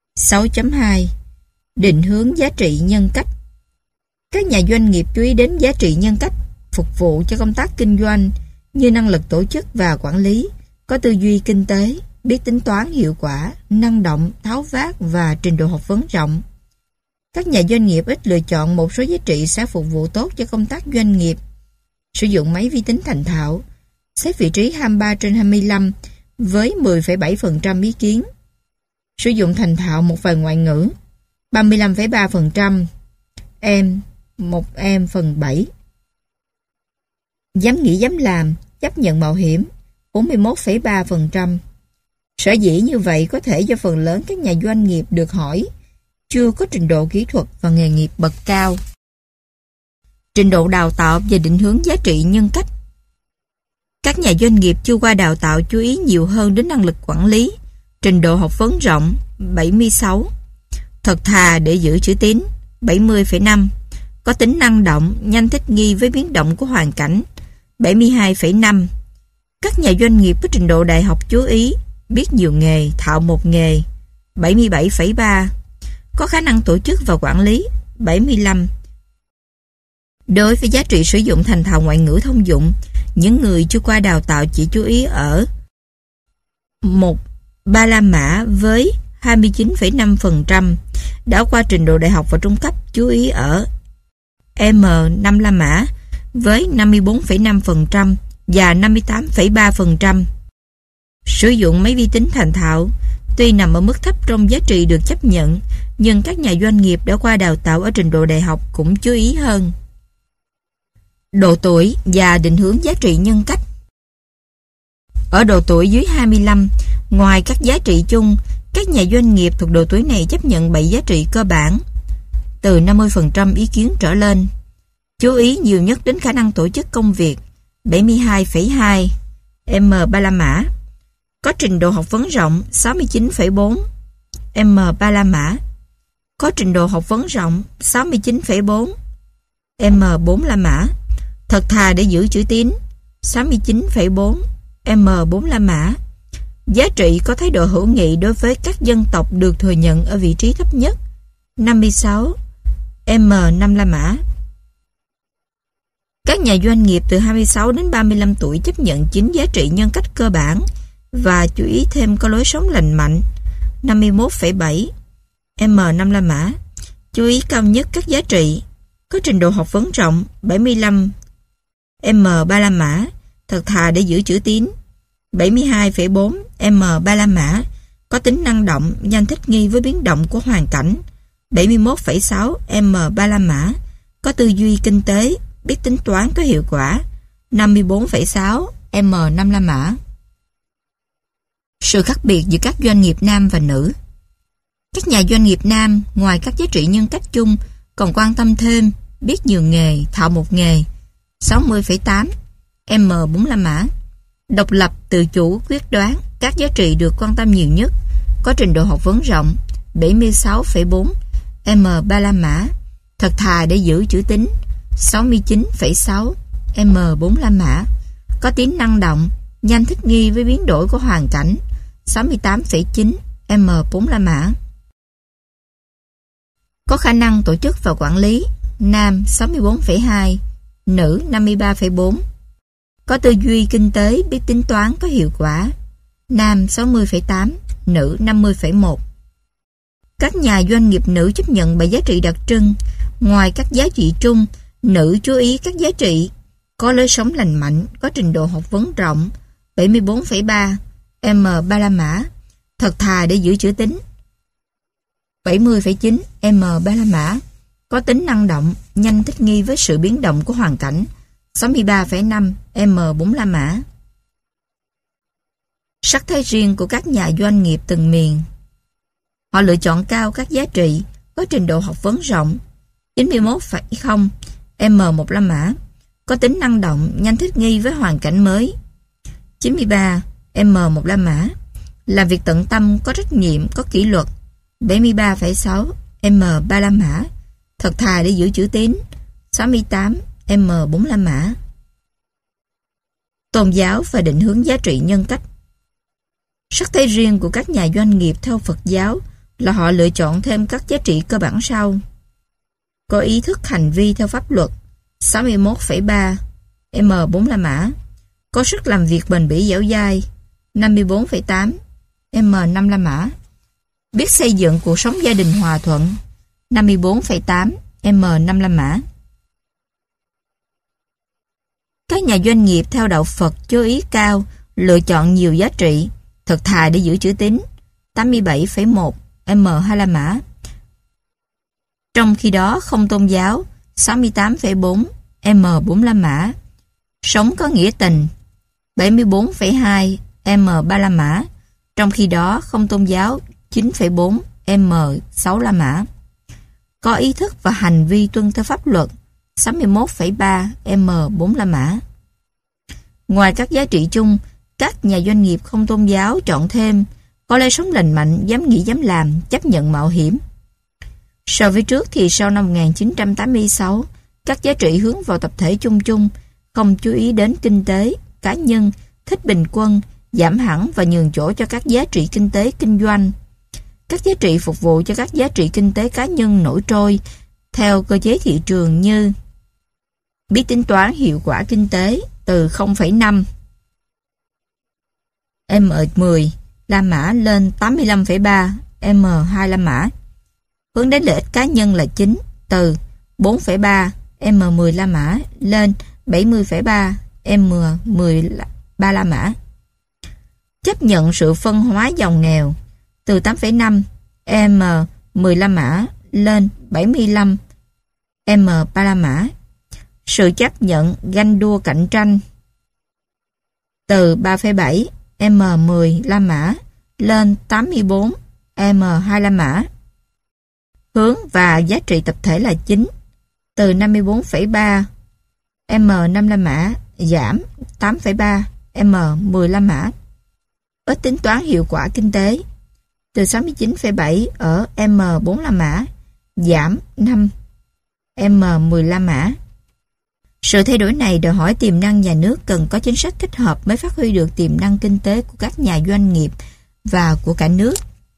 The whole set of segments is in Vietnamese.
6.2 Định hướng giá trị nhân cách. Các nhà doanh nghiệp chú ý đến giá trị nhân cách phục vụ cho công tác kinh doanh như năng lực tổ chức và quản lý, có tư duy kinh tế, biết tính toán hiệu quả, năng động, tháo vát và trình độ học vấn rộng. Các nhà doanh nghiệp ít lựa chọn một số giá trị sẽ phục vụ tốt cho công tác doanh nghiệp. Sử dụng máy vi tính thành thạo, xếp vị trí 23/25 với 10,7% ý kiến. Sử dụng thành thạo một vài ngoại ngữ, 35,3%, một em phần 7. Dám nghĩ dám làm, chấp nhận mạo hiểm, 41,3%. Sở dĩ như vậy có thể do phần lớn các nhà doanh nghiệp được hỏi chưa có trình độ kỹ thuật và nghề nghiệp bậc cao. Trình độ đào tạo và định hướng giá trị nhân cách. Các nhà doanh nghiệp chưa qua đào tạo chú ý nhiều hơn đến năng lực quản lý, trình độ học vấn rộng, 76. Thật thà để giữ chữ tín, 70,5. Có tính năng động, nhanh thích nghi với biến động của hoàn cảnh, 72,5. Các nhà doanh nghiệp có trình độ đại học chú ý, biết nhiều nghề, thạo một nghề, 77,3. Có khả năng tổ chức và quản lý, 75. Đối với giá trị sử dụng thành thạo ngoại ngữ thông dụng, những người chưa qua đào tạo chỉ chú ý ở 1. Ba La Mã với 29,5%, đã qua trình độ đại học và trung cấp chú ý ở M5 La Mã với 54,5% và 58,3%. Sử dụng máy vi tính thành thạo, tuy nằm ở mức thấp trong giá trị được chấp nhận, nhưng các nhà doanh nghiệp đã qua đào tạo ở trình độ đại học cũng chú ý hơn. Độ tuổi và định hướng giá trị nhân cách. Ở độ tuổi dưới 25, ngoài các giá trị chung, các nhà doanh nghiệp thuộc độ tuổi này chấp nhận 7 giá trị cơ bản, từ 50% ý kiến trở lên. Chú ý nhiều nhất đến khả năng tổ chức công việc, 72,2. M3 La Mã. Có trình độ học vấn rộng, 69,4. M3 La Mã. Có trình độ học vấn rộng, 69,4. M4 La Mã. Thật thà để giữ chữ tín, 69,4. M4 La Mã. Giá trị có thái độ hữu nghị đối với các dân tộc được thừa nhận ở vị trí thấp nhất, 56. M5 La Mã. Các nhà doanh nghiệp từ 26 đến 35 tuổi chấp nhận 9 giá trị nhân cách cơ bản và chú ý thêm có lối sống lành mạnh, 51,7. M5 La Mã. Chú ý cao nhất các giá trị, có trình độ học vấn rộng, 75. M3 La Mã. Thật thà để giữ chữ tín, 72,4. M3 La Mã. Có tính năng động, nhanh thích nghi với biến động của hoàn cảnh, 71,6. M3 La Mã. Có tư duy kinh tế, biết tính toán có hiệu quả, 54,6. M5 La Mã. Sự khác biệt giữa các doanh nghiệp nam và nữ. Các nhà doanh nghiệp nam, ngoài các giá trị nhân cách chung, còn quan tâm thêm biết nhiều nghề, thạo một nghề, 60,8. M4 La Mã. Độc lập, tự chủ, quyết đoán, các giá trị được quan tâm nhiều nhất. Có trình độ học vấn rộng, 76,4. M3 La Mã. Thật thà để giữ chữ tín, 69,6. M4 La Mã. Có tính năng động, nhanh thích nghi với biến đổi của hoàn cảnh, 68,9. M4 La Mã. Có khả năng tổ chức và quản lý, nam 64,2, nữ 53,4. Có tư duy kinh tế, biết tính toán có hiệu quả, nam 60,8, nữ 50,1. Các nhà doanh nghiệp nữ chấp nhận 7 giá trị đặc trưng. Ngoài các giá trị chung, nữ chú ý các giá trị có lối sống lành mạnh, có trình độ học vấn rộng, 74,3. M3 La Mã. Thật thà để giữ chữ tín, 70,9. M3 La Mã. Có tính năng động, nhanh thích nghi với sự biến động của hoàn cảnh, 63,5. M4 La Mã. Sắc thái riêng của các nhà doanh nghiệp từng miền. Họ lựa chọn cao các giá trị có trình độ học vấn rộng, 91,0. M1 La Mã. Có tính năng động, nhanh thích nghi với hoàn cảnh mới, 93. M1 La Mã. Làm việc tận tâm, có trách nhiệm, có kỷ luật, 73,6. M3 La Mã. Thật thà để giữ chữ tín, 68. M4 La Mã. Tôn giáo và định hướng giá trị nhân cách. Sắc thái riêng của các nhà doanh nghiệp theo Phật giáo là họ lựa chọn thêm các giá trị cơ bản sau. Có ý thức hành vi theo pháp luật 61,3 M4 La Mã. Có sức làm việc bền bỉ dẻo dai 54,8 M5 La Mã. Biết xây dựng cuộc sống gia đình hòa thuận 54,8 M5 La Mã. Các nhà doanh nghiệp theo đạo Phật chú ý cao lựa chọn nhiều giá trị, thật thà để giữ chữ tín 87,1 M2 La Mã. Trong khi đó không tôn giáo 68,4 M4 La Mã. Sống có nghĩa tình 74,2 M3 La Mã. Trong khi đó không tôn giáo 9,4 M6 La Mã. Có ý thức và hành vi tuân theo pháp luật 61,3 M4 La Mã. Ngoài các giá trị chung, các nhà doanh nghiệp không tôn giáo chọn thêm có lối sống lành mạnh, dám nghĩ dám làm, chấp nhận mạo hiểm. So với trước thì sau năm 1986, các giá trị hướng vào tập thể chung chung, không chú ý đến kinh tế, cá nhân, thích bình quân, giảm hẳn và nhường chỗ cho các giá trị kinh tế kinh doanh. Các giá trị phục vụ cho các giá trị kinh tế cá nhân nổi trôi theo cơ chế thị trường như biết tính toán hiệu quả kinh tế từ 0,5 M10 La Mã lên 85,3 M2 La Mã. Hướng đến lợi ích cá nhân là chính, từ 4,3 M10 La Mã lên 70,3 M13 La Mã. Chấp nhận sự phân hóa giàu nghèo, từ 8,5 M10 La Mã lên 75 M3 La Mã. Sự chấp nhận ganh đua cạnh tranh, từ 3,7 M10 La Mã lên 84 M2 La Mã. Hướng và giá trị tập thể là chính, từ 54,3 M5 La Mã giảm 8,3 M10 La Mã. Ít tính toán hiệu quả kinh tế, từ 69,7 ở M4 La Mã giảm 5 M10 La Mã. Sự thay đổi này đòi hỏi tiềm năng nhà nước cần có chính sách thích hợp mới phát huy được tiềm năng kinh tế của các nhà doanh nghiệp và của cả nước.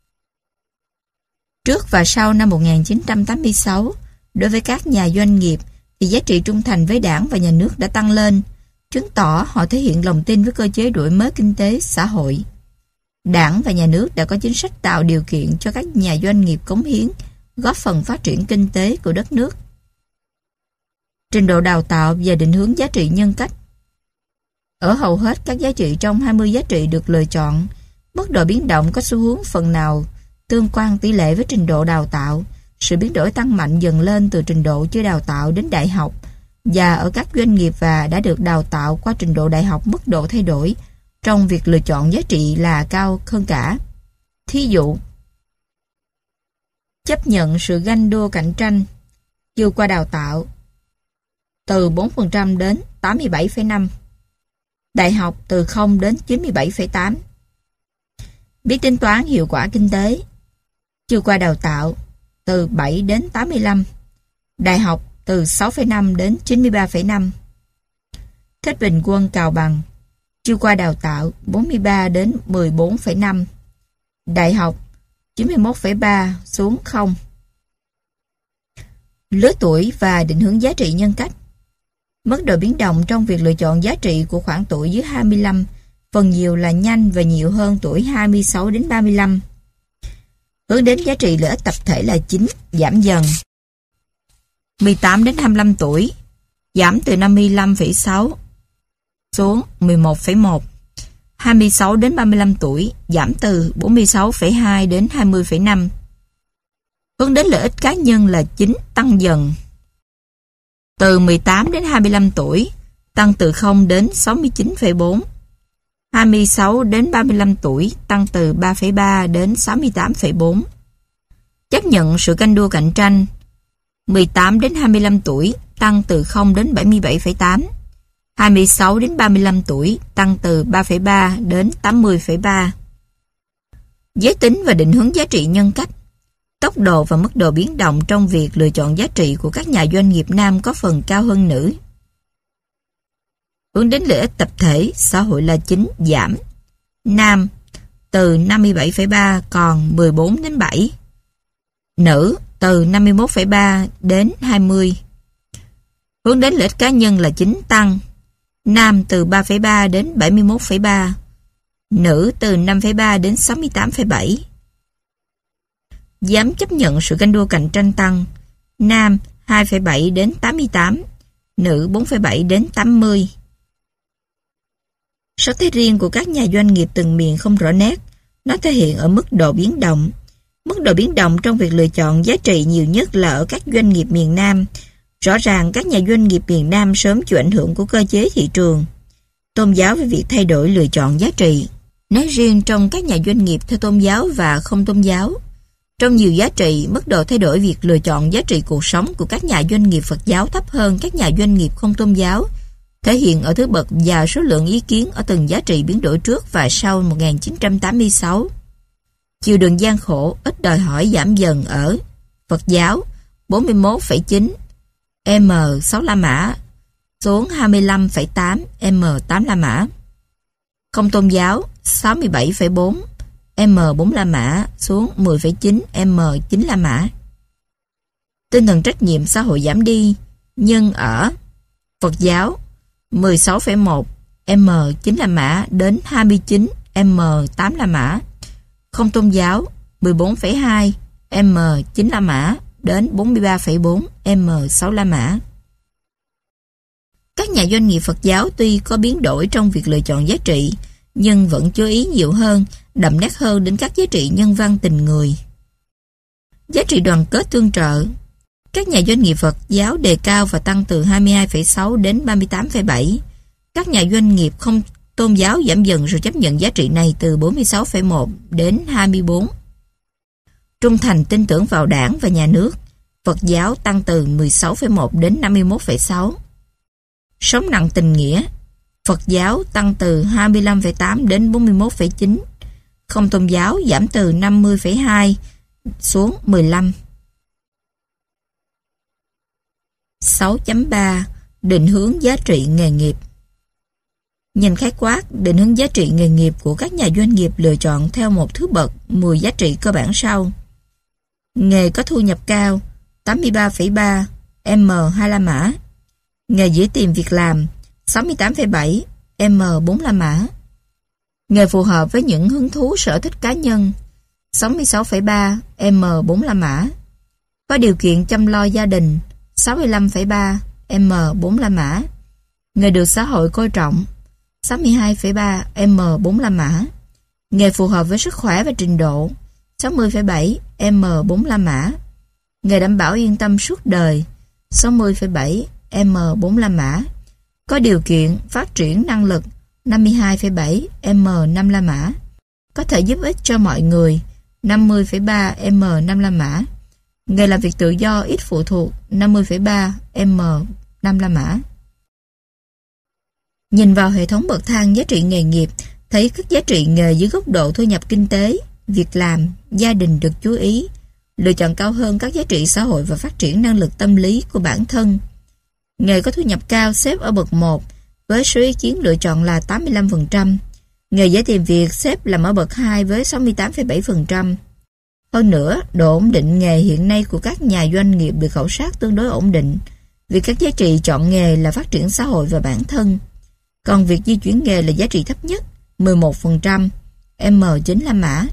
Trước và sau năm 1986, đối với các nhà doanh nghiệp thì giá trị trung thành với Đảng và nhà nước đã tăng lên, chứng tỏ họ thể hiện lòng tin với cơ chế đổi mới kinh tế, xã hội. Đảng và nhà nước đã có chính sách tạo điều kiện cho các nhà doanh nghiệp cống hiến, góp phần phát triển kinh tế của đất nước. Trình độ đào tạo và định hướng giá trị nhân cách. Ở hầu hết các giá trị trong 20 giá trị được lựa chọn, mức độ biến động có xu hướng phần nào tương quan tỷ lệ với trình độ đào tạo. Sự biến đổi tăng mạnh dần lên từ trình độ chưa đào tạo đến đại học, và ở các doanh nghiệp và đã được đào tạo qua trình độ đại học, mức độ thay đổi trong việc lựa chọn giá trị là cao hơn cả. Thí dụ, chấp nhận sự ganh đua cạnh tranh chưa qua đào tạo, từ 4% đến 87,5%. Đại học từ 0 đến 97,8%. Biết tính toán hiệu quả kinh tế, chưa qua đào tạo, từ 7 đến 85%. Đại học từ 6,5 đến 93,5%. Thích bình quân cào bằng, chưa qua đào tạo 43 đến 14,5%. Đại học 91,3 xuống 0. Lứa tuổi và định hướng giá trị nhân cách. Mức độ biến động trong việc lựa chọn giá trị của khoảng tuổi dưới 25 phần nhiều là nhanh và nhiều hơn tuổi 26 đến 35. Hướng đến giá trị lợi ích tập thể là chính, giảm dần. 18 đến 25 tuổi, giảm từ 55,6 xuống 11,1. 26 đến 35 tuổi, giảm từ 46,2 đến 20,5. Hướng đến lợi ích cá nhân là chính, tăng dần. Từ 18 đến 25 tuổi, tăng từ 0 đến 69,4. 26 đến 35 tuổi, tăng từ 3,3 đến 68,4. Chấp nhận sự ganh đua cạnh tranh. 18 đến 25 tuổi, tăng từ 0 đến 77,8. 26 đến 35 tuổi, tăng từ 3,3 đến 80,3. Giới tính và định hướng giá trị nhân cách. Tốc độ và mức độ biến động trong việc lựa chọn giá trị của các nhà doanh nghiệp nam có phần cao hơn nữ. Hướng đến lợi ích tập thể, xã hội là chính, giảm. Nam, từ 57,3 còn 14 đến 7. Nữ từ 51,3 đến 20. Hướng đến lợi ích cá nhân là 9 tăng. Nam từ 3,3 đến 71,3. Nữ từ 5,3 đến 68,7. Dám chấp nhận sự ganh đua cạnh tranh tăng. Nam 2,7 đến 88. Nữ 4,7 đến 80. Sắc thái riêng của các nhà doanh nghiệp từng miền không rõ nét. Nó thể hiện ở mức độ biến động. Mức độ biến động trong việc lựa chọn giá trị nhiều nhất là ở các doanh nghiệp miền Nam. Rõ ràng các nhà doanh nghiệp miền Nam sớm chịu ảnh hưởng của cơ chế thị trường, tôn giáo với việc thay đổi lựa chọn giá trị. Nói riêng trong các nhà doanh nghiệp theo tôn giáo và không tôn giáo, trong nhiều giá trị, mức độ thay đổi việc lựa chọn giá trị cuộc sống của các nhà doanh nghiệp Phật giáo thấp hơn các nhà doanh nghiệp không tôn giáo, thể hiện ở thứ bậc và số lượng ý kiến ở từng giá trị biến đổi trước và sau 1986. Chịu đựng gian khổ ít đòi hỏi giảm dần ở Phật giáo 41,9 M6 La Mã xuống 25,8 M8 La Mã. Không tôn giáo 67,4 M4 La Mã xuống 10,9 M9 La Mã. Tinh thần trách nhiệm xã hội giảm đi, nhưng ở Phật giáo 16,1 M9 La Mã đến 29 M8 La Mã. Không tôn giáo 14,2 M9 La Mã đến 43,4 M6 La Mã. Các nhà doanh nghiệp Phật giáo tuy có biến đổi trong việc lựa chọn giá trị, nhưng vẫn chú ý nhiều hơn, đậm nét hơn đến các giá trị nhân văn tình người. Giá trị đoàn kết tương trợ. Các nhà doanh nghiệp Phật giáo đề cao và tăng từ 22,6 đến 38,7. Các nhà doanh nghiệp không tôn giáo giảm dần rồi chấp nhận giá trị này từ 46,1 đến 24. Trung thành tin tưởng vào Đảng và nhà nước. Phật giáo tăng từ 16,1 đến 51,6. Sống nặng tình nghĩa. Phật giáo tăng từ 25,8 đến 41,9. Không tôn giáo giảm từ 50,2 xuống 15. 6.3 Định hướng giá trị nghề nghiệp. Nhìn khái quát, định hướng giá trị nghề nghiệp của các nhà doanh nghiệp lựa chọn theo một thứ bậc 10 giá trị cơ bản sau. Nghề có thu nhập cao 83,3 M2 La Mã. Nghề dễ tìm việc làm 68,7 M4 La Mã. Nghề phù hợp với những hứng thú sở thích cá nhân 66,3 M4 La Mã. Có điều kiện chăm lo gia đình 65,3 M4 La Mã. Nghề được xã hội coi trọng 62,3 M4 La Mã. Nghề phù hợp với sức khỏe và trình độ 60,7 M4 La Mã. Nghề đảm bảo yên tâm suốt đời 60,7 M4 La Mã. Có điều kiện phát triển năng lực 52,7 M5 La Mã. Có thể giúp ích cho mọi người 50,3 M5 La Mã. Nghề làm việc tự do ít phụ thuộc 50,3 M5 La Mã. Nhìn vào hệ thống bậc thang giá trị nghề nghiệp, thấy các giá trị nghề dưới góc độ thu nhập kinh tế, việc làm, gia đình được chú ý, lựa chọn cao hơn các giá trị xã hội và phát triển năng lực tâm lý của bản thân. Nghề có thu nhập cao xếp ở bậc 1 với số ý kiến lựa chọn là 85%. Nghề dễ tìm việc xếp làm ở bậc 2 với 68,7%. Hơn nữa, độ ổn định nghề hiện nay của các nhà doanh nghiệp được khảo sát tương đối ổn định, vì các giá trị chọn nghề là phát triển xã hội và bản thân. Còn việc di chuyển nghề là giá trị thấp nhất, 11%, M9 La Mã.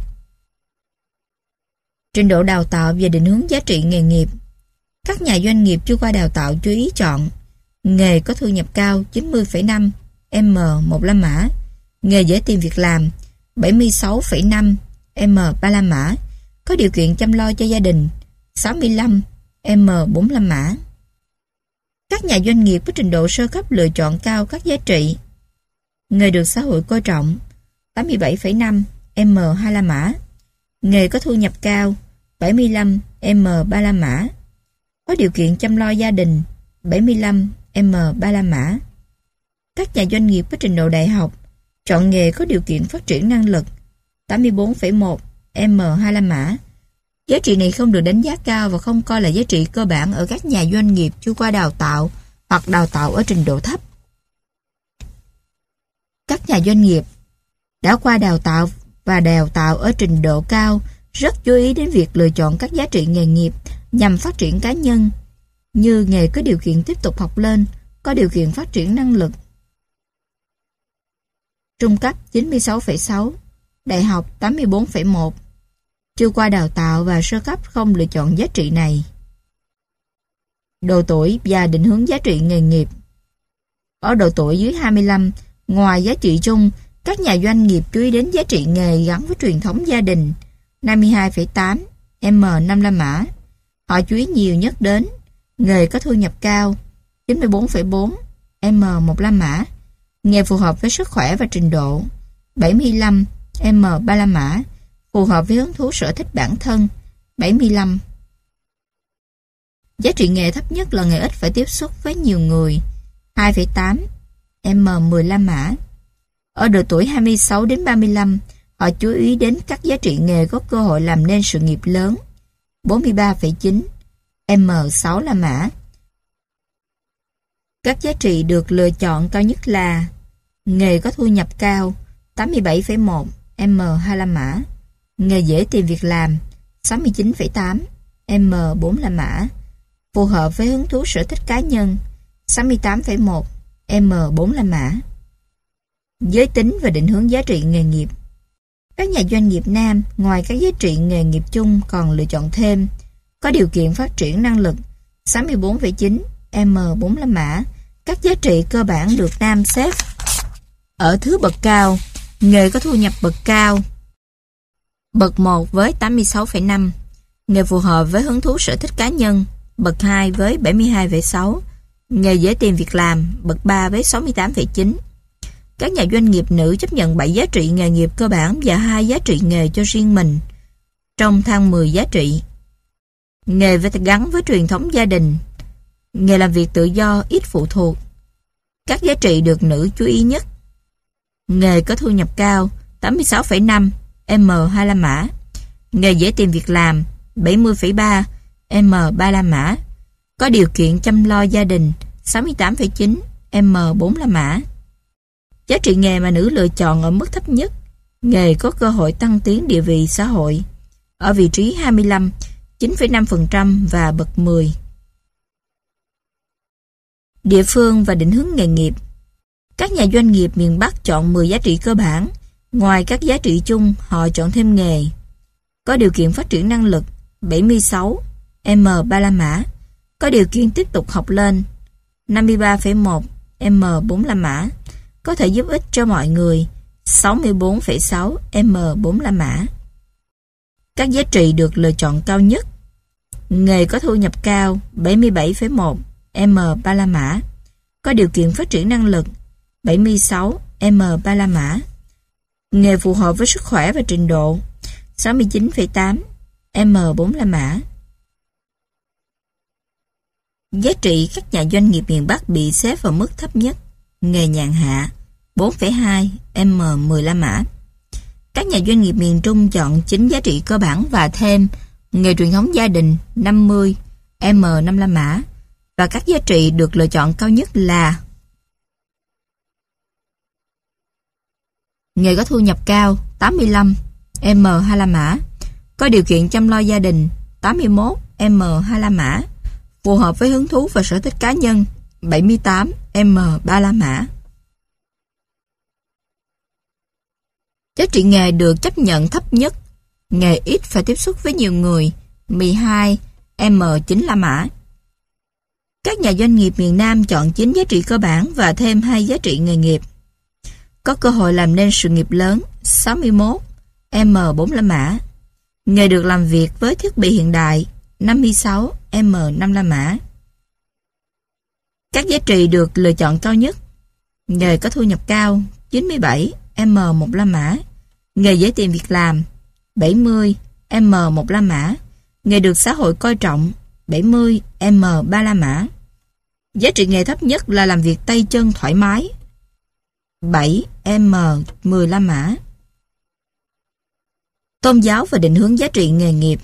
Trình độ đào tạo và định hướng giá trị nghề nghiệp. Các nhà doanh nghiệp chưa qua đào tạo chú ý chọn nghề có thu nhập cao 90,5 M1 La Mã. Nghề dễ tìm việc làm 76,5 M3 La Mã. Có điều kiện chăm lo cho gia đình 65 M4 La Mã. Các nhà doanh nghiệp có trình độ sơ cấp lựa chọn cao các giá trị. Nghề được xã hội coi trọng 87,5 M2 La Mã. Nghề có thu nhập cao 75 M3 La Mã. Có điều kiện chăm lo gia đình 75 M3 La Mã. Các nhà doanh nghiệp có trình độ đại học chọn nghề có điều kiện phát triển năng lực 84,1 M2 La Mã. Giá trị này không được đánh giá cao và không coi là giá trị cơ bản ở các nhà doanh nghiệp chưa qua đào tạo hoặc đào tạo ở trình độ thấp. Các nhà doanh nghiệp đã qua đào tạo và đào tạo ở trình độ cao rất chú ý đến việc lựa chọn các giá trị nghề nghiệp nhằm phát triển cá nhân, như nghề có điều kiện tiếp tục học lên, có điều kiện phát triển năng lực. Trung cấp 96,6, đại học 84,1. Chưa qua đào tạo và sơ cấp không lựa chọn giá trị này. Độ tuổi và định hướng giá trị nghề nghiệp. Ở độ tuổi dưới 25, ngoài giá trị chung, các nhà doanh nghiệp chú ý đến giá trị nghề gắn với truyền thống gia đình 52,8 M5 La Mã. Họ chú ý nhiều nhất đến nghề có thu nhập cao 94,4 M1 La Mã, nghề phù hợp với sức khỏe và trình độ 75 M3 La Mã, phù hợp với hứng thú sở thích bản thân 75. Giá trị nghề thấp nhất là nghề ít phải tiếp xúc với nhiều người 2,8 M10 La Mã. Ở độ tuổi 26 đến 35, họ chú ý đến các giá trị nghề có cơ hội làm nên sự nghiệp lớn 43,9 M6 La Mã. Các giá trị được lựa chọn cao nhất là nghề có thu nhập cao 87,1 M2 La Mã, nghề dễ tìm việc làm 69,8 M4 La Mã, phù hợp với hứng thú sở thích cá nhân 68,1 M4 La Mã. Giới tính và định hướng giá trị nghề nghiệp. Các nhà doanh nghiệp nam ngoài các giá trị nghề nghiệp chung còn lựa chọn thêm có điều kiện phát triển năng lực 64,9 M4 La Mã. Các giá trị cơ bản được nam xếp ở thứ bậc cao, nghề có thu nhập bậc cao. Bậc 1 với 86,5, nghề phù hợp với hứng thú sở thích cá nhân. Bậc 2 với 72,6, nghề dễ tìm việc làm. Bậc 3 với 68,9. Các nhà doanh nghiệp nữ chấp nhận 7 giá trị nghề nghiệp cơ bản và 2 giá trị nghề cho riêng mình. Trong thang 10 giá trị, nghề gắn với truyền thống gia đình, nghề làm việc tự do ít phụ thuộc. Các giá trị được nữ chú ý nhất: nghề có thu nhập cao 86,5 M2 La Mã, nghề dễ tìm việc làm 70,3 M3 La Mã, có điều kiện chăm lo gia đình 68,9 M4 La Mã. Giá trị nghề mà nữ lựa chọn ở mức thấp nhất, nghề có cơ hội tăng tiến địa vị xã hội, ở vị trí 25, 9,5% và bậc 10. Địa phương và định hướng nghề nghiệp. Các nhà doanh nghiệp miền Bắc chọn 10 giá trị cơ bản. Ngoài các giá trị chung, họ chọn thêm nghề có điều kiện phát triển năng lực 76 M3 La Mã, có điều kiện tiếp tục học lên 53,1 M4 La Mã, có thể giúp ích cho mọi người 64,6 M4 La Mã. Các giá trị được lựa chọn cao nhất: nghề có thu nhập cao 77,1 M3 La Mã, có điều kiện phát triển năng lực 76 M3 La Mã, nghề phù hợp với sức khỏe và trình độ 69,8 M4 La Mã. Giá trị các nhà doanh nghiệp miền Bắc bị xếp vào mức thấp nhất: nghề nhàn hạ 4,2 M10 La Mã. Các nhà doanh nghiệp miền Trung chọn 9 giá trị cơ bản và thêm nghề truyền thống gia đình 50 M5 La Mã, và các giá trị được lựa chọn cao nhất là nghề có thu nhập cao 85 M2 La Mã, có điều kiện chăm lo gia đình 81 M2 La Mã, phù hợp với hứng thú và sở thích cá nhân 78 M3 La Mã. Giá trị nghề được chấp nhận thấp nhất: nghề ít phải tiếp xúc với nhiều người 12 M9 La Mã. Các nhà doanh nghiệp miền Nam chọn 9 giá trị cơ bản và thêm 2 giá trị nghề nghiệp có cơ hội làm nên sự nghiệp lớn 61 M4 La Mã, nghề được làm việc với thiết bị hiện đại 56 M5 La Mã. Các giá trị được lựa chọn cao nhất: nghề có thu nhập cao 97 M1 La Mã, nghề dễ tìm việc làm 70 M1 La Mã, nghề được xã hội coi trọng 70 M3 La Mã. Giá trị nghề thấp nhất là làm việc tay chân thoải mái 7 M10 La Mã. Tôn giáo và định hướng giá trị nghề nghiệp.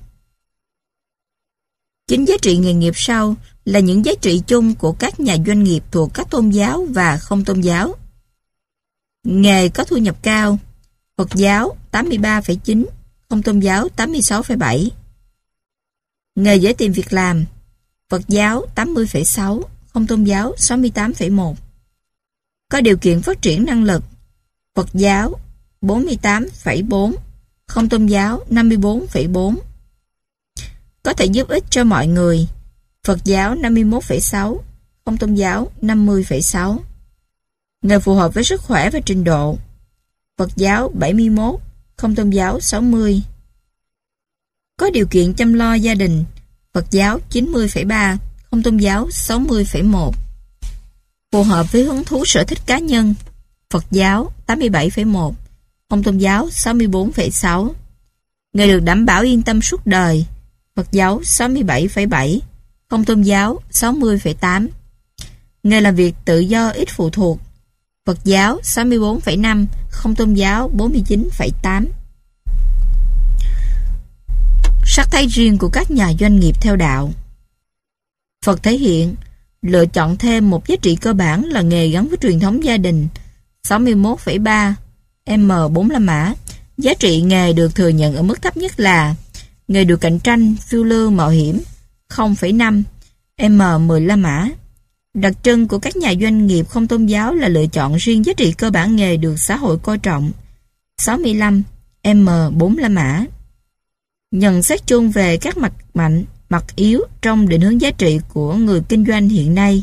9 giá trị nghề nghiệp sau là những giá trị chung của các nhà doanh nghiệp thuộc các tôn giáo và không tôn giáo. Nghề có thu nhập cao: Phật giáo 83,9 không tôn giáo 86,7. Nghề dễ tìm việc làm, Phật giáo 80,6, không tôn giáo 68,1. Có điều kiện phát triển năng lực, Phật giáo 48,4, không tôn giáo 54,4. Có thể giúp ích cho mọi người, Phật giáo 51,6, không tôn giáo 50,6. Nghề phù hợp với sức khỏe và trình độ, Phật giáo 71, không tôn giáo 60. Có điều kiện chăm lo gia đình, Phật giáo 90,3, không tôn giáo 60,1. Phù hợp với hứng thú sở thích cá nhân, Phật giáo 87,1, không tôn giáo 64,6. Nghề được đảm bảo yên tâm suốt đời, Phật giáo 67,7, không tôn giáo 60,8. Nghề làm việc tự do ít phụ thuộc, Phật giáo 64,5, không tôn giáo 49,8. Sắc thái riêng của các nhà doanh nghiệp theo đạo. Phật thể hiện lựa chọn thêm một giá trị cơ bản là nghề gắn với truyền thống gia đình 61,3 M4 La Mã. Giá trị nghề được thừa nhận ở mức thấp nhất là nghề được cạnh tranh, phiêu lưu, mạo hiểm 0,5 M10 La Mã. Đặc trưng của các nhà doanh nghiệp không tôn giáo là lựa chọn riêng giá trị cơ bản nghề được xã hội coi trọng 65 M4 La Mã. Nhận xét chung về các mặt mạnh, mặt yếu trong định hướng giá trị của người kinh doanh hiện nay.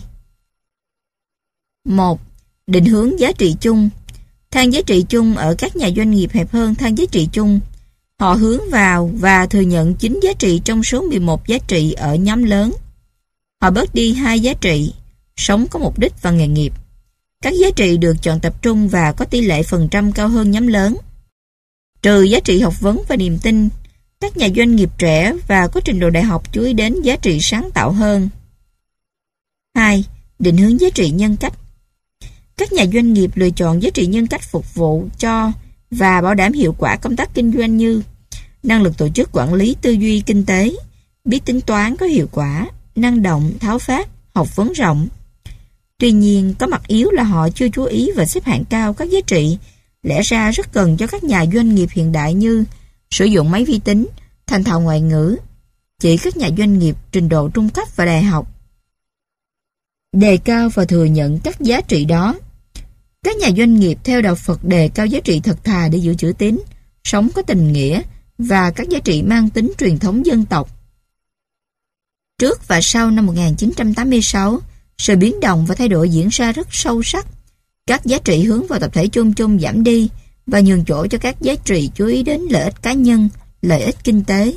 1. Định hướng giá trị chung. Thang giá trị chung ở các nhà doanh nghiệp hẹp hơn thang giá trị chung. Họ hướng vào và thừa nhận 9 giá trị trong số 11 giá trị ở nhóm lớn. Họ bớt đi 2 giá trị, sống có mục đích và nghề nghiệp. Các giá trị được chọn tập trung và có tỷ lệ phần trăm cao hơn nhóm lớn. Trừ giá trị học vấn và niềm tin, các nhà doanh nghiệp trẻ và có trình độ đại học chú ý đến giá trị sáng tạo hơn. 2. Định hướng giá trị nhân cách. Các nhà doanh nghiệp lựa chọn giá trị nhân cách phục vụ cho và bảo đảm hiệu quả công tác kinh doanh như năng lực tổ chức quản lý tư duy kinh tế, biết tính toán có hiệu quả, năng động, tháo phát, học vấn rộng. Tuy nhiên, có mặt yếu là họ chưa chú ý và xếp hạng cao các giá trị lẽ ra rất cần cho các nhà doanh nghiệp hiện đại như sử dụng máy vi tính, thành thạo ngoại ngữ, chỉ các nhà doanh nghiệp trình độ trung cấp và đại học. Đề cao và thừa nhận các giá trị đó. Các nhà doanh nghiệp theo đạo Phật đề cao giá trị thật thà để giữ chữ tín, sống có tình nghĩa và các giá trị mang tính truyền thống dân tộc. Trước và sau năm 1986, sự biến động và thay đổi diễn ra rất sâu sắc. Các giá trị hướng vào tập thể chung chung giảm đi và nhường chỗ cho các giá trị chú ý đến lợi ích cá nhân, lợi ích kinh tế.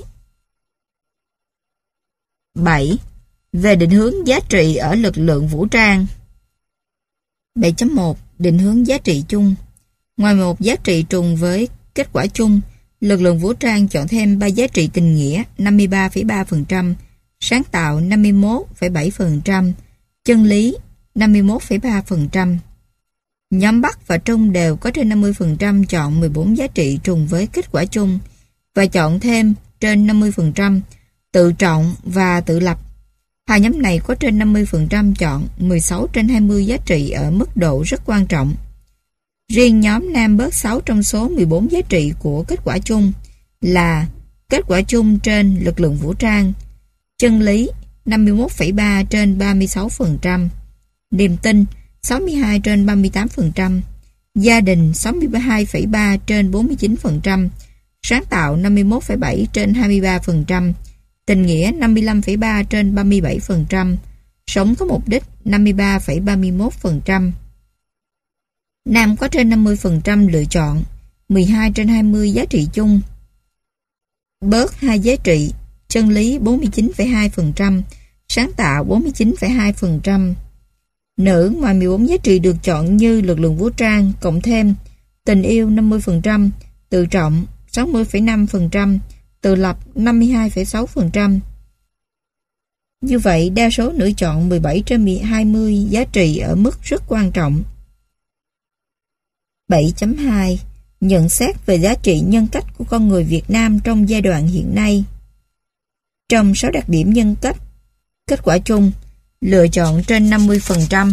7. Về định hướng giá trị ở lực lượng vũ trang. 7.1. Định hướng giá trị chung. Ngoài một giá trị trùng với kết quả chung, lực lượng vũ trang chọn thêm 3 giá trị tình nghĩa 53,3%, sáng tạo 51,7%, chân lý 51,3%. Nhóm Bắc và Trung đều có trên 50% chọn 14 giá trị trùng với kết quả chung và chọn thêm trên 50% tự trọng và tự lập. Hai nhóm này có trên 50% chọn 16 trên 20 giá trị ở mức độ rất quan trọng. Riêng nhóm Nam bớt 6 trong số 14 giá trị của kết quả chung là kết quả chung trên lực lượng vũ trang, chân lý 51,3 trên 36%, niềm tin 62 trên 38%, gia đình 62,3 trên 49%, sáng tạo 51,7 trên 23%, tình nghĩa 55,3 trên 37%, sống có mục đích 53,31%. Nam có trên 50% lựa chọn 12 trên 20 giá trị chung, bớt 2 giá trị, chân lý 49,2%, sáng tạo 49,2%. Nữ ngoài 14 giá trị được chọn như lực lượng vũ trang, cộng thêm tình yêu 50%, tự trọng 60,5%, tự lập 52,6%. Như vậy, đa số nữ chọn 17 trên 20 giá trị ở mức rất quan trọng. 7.2. Nhận xét về giá trị nhân cách của con người Việt Nam trong giai đoạn hiện nay. Trong 6 đặc điểm nhân cách, kết quả chung, lựa chọn trên 50%.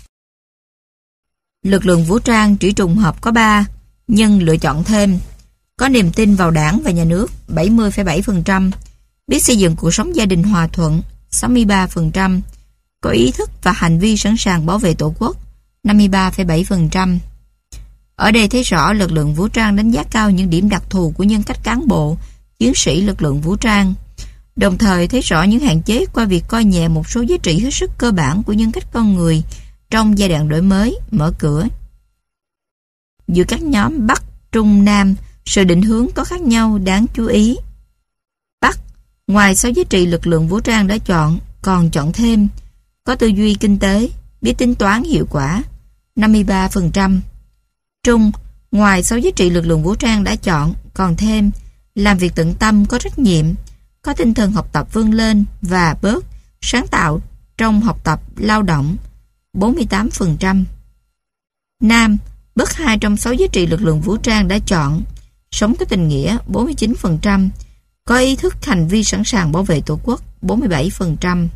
Lực lượng vũ trang chỉ trùng hợp có 3, nhưng lựa chọn thêm Có niềm tin vào đảng và nhà nước 70,7%. Biết xây dựng cuộc sống gia đình hòa thuận 63%. Có ý thức và hành vi sẵn sàng bảo vệ Tổ quốc 53,7%. Ở đây thấy rõ lực lượng vũ trang đánh giá cao những điểm đặc thù của nhân cách cán bộ, chiến sĩ lực lượng vũ trang. Đồng thời thấy rõ những hạn chế qua việc coi nhẹ một số giá trị hết sức cơ bản của nhân cách con người trong giai đoạn đổi mới, mở cửa. Giữa các nhóm Bắc, Trung, Nam, sự định hướng có khác nhau đáng chú ý. Bắc, ngoài 6 giá trị lực lượng vũ trang đã chọn, còn chọn thêm có tư duy kinh tế, biết tính toán hiệu quả 53%. Trung, ngoài 6 giá trị lực lượng vũ trang đã chọn, còn thêm làm việc tận tâm, có trách nhiệm, có tinh thần học tập vươn lên và bớt sáng tạo trong học tập, lao động 48%. Nam, bớt 2 trong 6 giá trị lực lượng vũ trang đã chọn, sống có tình nghĩa 49%, có ý thức hành vi sẵn sàng bảo vệ Tổ quốc 47%.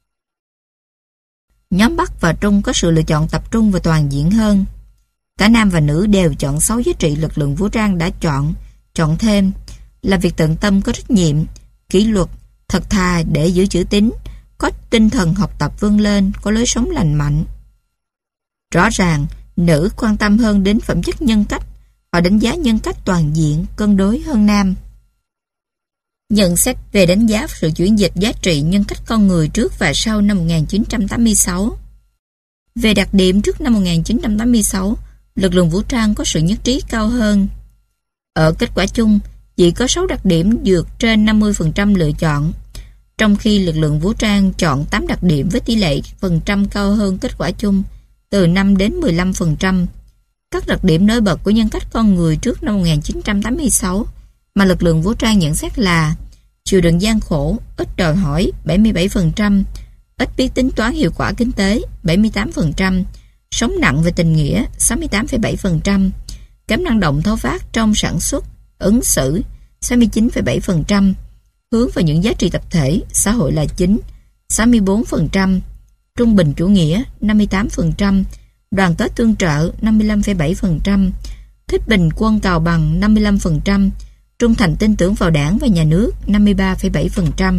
Nhóm Bắc và Trung có sự lựa chọn tập trung và toàn diện hơn. Cả nam và nữ đều chọn 6 giá trị lực lượng vũ trang đã chọn thêm là việc tận tâm, có trách nhiệm, kỷ luật, thật thà để giữ chữ tín, có tinh thần học tập vươn lên, có lối sống lành mạnh. Rõ ràng, nữ quan tâm hơn đến phẩm chất nhân cách, họ đánh giá nhân cách toàn diện, cân đối hơn nam. Nhận xét về đánh giá sự chuyển dịch giá trị nhân cách con người trước và sau năm 1986. Về đặc điểm trước năm 1986, lực lượng vũ trang có sự nhất trí cao hơn. Ở kết quả chung, chỉ có 6 đặc điểm vượt trên 50% lựa chọn, trong khi lực lượng vũ trang chọn 8 đặc điểm với tỷ lệ phần trăm cao hơn kết quả chung, từ 5 đến 15%. Các đặc điểm nổi bật của nhân cách con người trước năm 1986 mà lực lượng vũ trang nhận xét là chịu đựng gian khổ, ít đòi hỏi 77%, ít biết tính toán hiệu quả kinh tế 78%, sống nặng về tình nghĩa 68,7%, kém năng động tháo vát trong sản xuất, ứng xử 69,7%, hướng vào những giá trị tập thể, xã hội là chính 64%, trung bình chủ nghĩa 58%, đoàn kết tương trợ 55,7%, thích bình quân cào bằng 55%, trung thành tin tưởng vào đảng và nhà nước 53,7%.